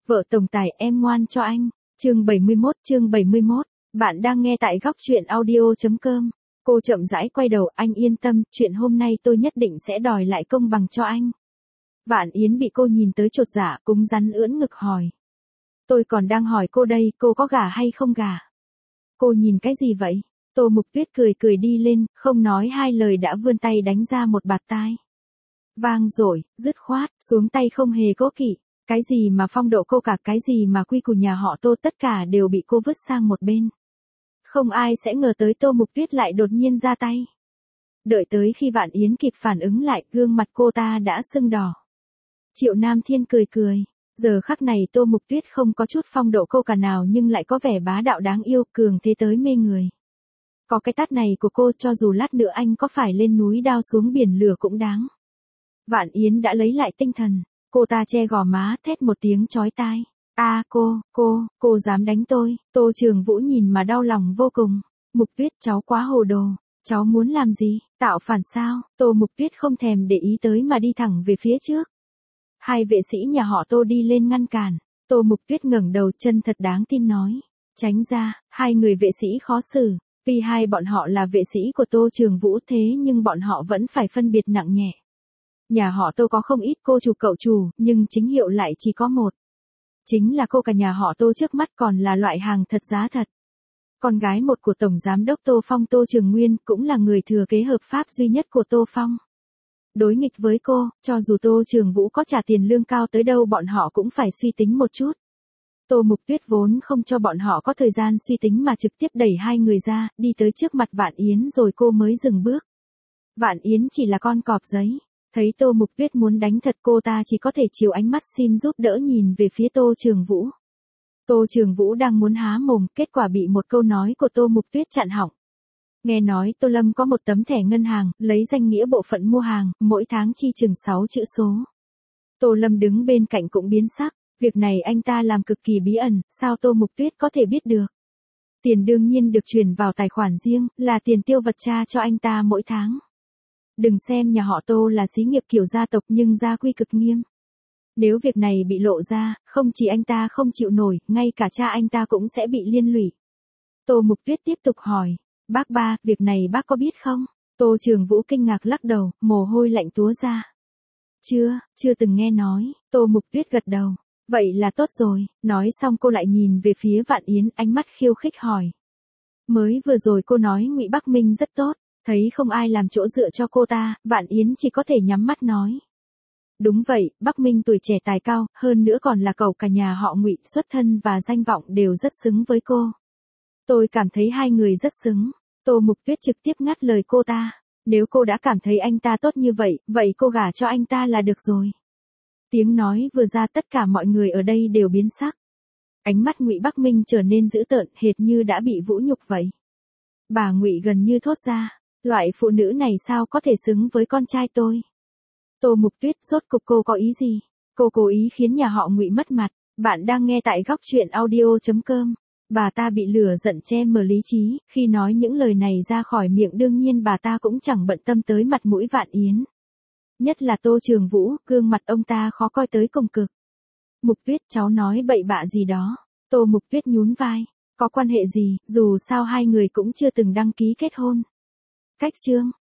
Vợ tổng tài em ngoan cho anh. Chương 71. Bạn đang nghe tại góc truyện audio.com. Cô chậm rãi quay đầu, anh yên tâm, chuyện hôm nay tôi nhất định sẽ đòi lại công bằng cho anh. Vạn Yến bị cô nhìn tới chột dạ, cúng rắn ưỡn ngực hỏi. Tôi còn đang hỏi cô đây, cô có gả hay không gả? Cô nhìn cái gì vậy? Tô Mục Tuyết cười đi lên, không nói hai lời đã vươn tay đánh ra một bạt tai. Vang dội, dứt khoát, xuống tay không hề cố kỵ. Cái gì mà phong độ cô cả, cái gì mà quy củ nhà họ Tô, tất cả đều bị cô vứt sang một bên. Không ai sẽ ngờ tới Tô Mục Tuyết lại đột nhiên ra tay. Đợi tới khi Vạn Yến kịp phản ứng lại, gương mặt cô ta đã sưng đỏ. Triệu Nam Thiên cười. Giờ khắc này Tô Mục Tuyết không có chút phong độ cô cả nào nhưng lại có vẻ bá đạo đáng yêu, cường thế tới mê người. Có cái tát này của cô, cho dù lát nữa anh có phải lên núi đao xuống biển lửa cũng đáng. Vạn Yến đã lấy lại tinh thần. Cô ta che gò má, thét một tiếng chói tai. Cô dám đánh tôi. Tô Trường Vũ nhìn mà đau lòng vô cùng. Mục Tuyết, cháu quá hồ đồ. Cháu muốn làm gì? Tạo phản sao? Tô Mục Tuyết không thèm để ý tới mà đi thẳng về phía trước. Hai vệ sĩ nhà họ Tô đi lên ngăn cản. Tô Mục Tuyết ngẩng đầu, chân thật đáng tin nói. Tránh ra. Hai người vệ sĩ khó xử. Tuy hai bọn họ là vệ sĩ của Tô Trường Vũ thế nhưng bọn họ vẫn phải phân biệt nặng nhẹ. Nhà họ Tô có không ít cô chủ cậu chủ, nhưng chính hiệu lại chỉ có một. Chính là cô cả nhà họ Tô trước mắt còn là loại hàng thật giá thật. Con gái một của Tổng Giám đốc Tô Phong, Tô Trường Nguyên, cũng là người thừa kế hợp pháp duy nhất của Tô Phong. Đối nghịch với cô, cho dù Tô Trường Vũ có trả tiền lương cao tới đâu bọn họ cũng phải suy tính một chút. Tô Mục Tuyết vốn không cho bọn họ có thời gian suy tính mà trực tiếp đẩy hai người ra, đi tới trước mặt Vạn Yến rồi cô mới dừng bước. Vạn Yến chỉ là con cọp giấy. Thấy Tô Mục Tuyết muốn đánh thật, cô ta chỉ có thể chiếu ánh mắt xin giúp đỡ nhìn về phía Tô Trường Vũ. Tô Trường Vũ đang muốn há mồm, kết quả bị một câu nói của Tô Mục Tuyết chặn họng. Nghe nói Tô Lâm có một tấm thẻ ngân hàng, lấy danh nghĩa bộ phận mua hàng, mỗi tháng chi chừng 6 chữ số. Tô Lâm đứng bên cạnh cũng biến sắc, việc này anh ta làm cực kỳ bí ẩn, sao Tô Mục Tuyết có thể biết được? Tiền đương nhiên được chuyển vào tài khoản riêng, là tiền tiêu vặt cha cho anh ta mỗi tháng. Đừng xem nhà họ Tô là xí nghiệp kiểu gia tộc nhưng gia quy cực nghiêm. Nếu việc này bị lộ ra, không chỉ anh ta không chịu nổi, ngay cả cha anh ta cũng sẽ bị liên lụy. Tô Mục Tuyết tiếp tục hỏi, bác ba, việc này bác có biết không? Tô Trường Vũ kinh ngạc lắc đầu, mồ hôi lạnh túa ra. Chưa từng nghe nói. Tô Mục Tuyết gật đầu. Vậy là tốt rồi. Nói xong cô lại nhìn về phía Vạn Yến, ánh mắt khiêu khích hỏi. Mới vừa rồi cô nói Ngụy Bắc Minh rất tốt. Thấy không ai làm chỗ dựa cho cô ta, Vạn Yến chỉ có thể nhắm mắt nói. Đúng vậy, Bắc Minh tuổi trẻ tài cao, hơn nữa còn là cậu cả nhà họ Ngụy, xuất thân và danh vọng đều rất xứng với cô. Tôi cảm thấy hai người rất xứng. Tô Mục Tuyết trực tiếp ngắt lời cô ta. Nếu cô đã cảm thấy anh ta tốt như vậy, vậy cô gả cho anh ta là được rồi. Tiếng nói vừa ra, tất cả mọi người ở đây đều biến sắc. Ánh mắt Ngụy Bắc Minh trở nên dữ tợn, hệt như đã bị vũ nhục vậy. Bà Ngụy gần như thốt ra. Loại phụ nữ này sao có thể xứng với con trai tôi? Tô Mục Tuyết, rốt cục cô có ý gì? Cô cố ý khiến nhà họ Ngụy mất mặt. Bạn đang nghe tại góc truyện audio.com. Bà ta bị lửa giận che mờ lý trí, khi nói những lời này ra khỏi miệng đương nhiên bà ta cũng chẳng bận tâm tới mặt mũi Vạn Yến. Nhất là Tô Trường Vũ, gương mặt ông ta khó coi tới cùng cực. Mục Tuyết, cháu nói bậy bạ gì đó? Tô Mục Tuyết nhún vai. Có quan hệ gì, dù sao hai người cũng chưa từng đăng ký kết hôn. Cách chương.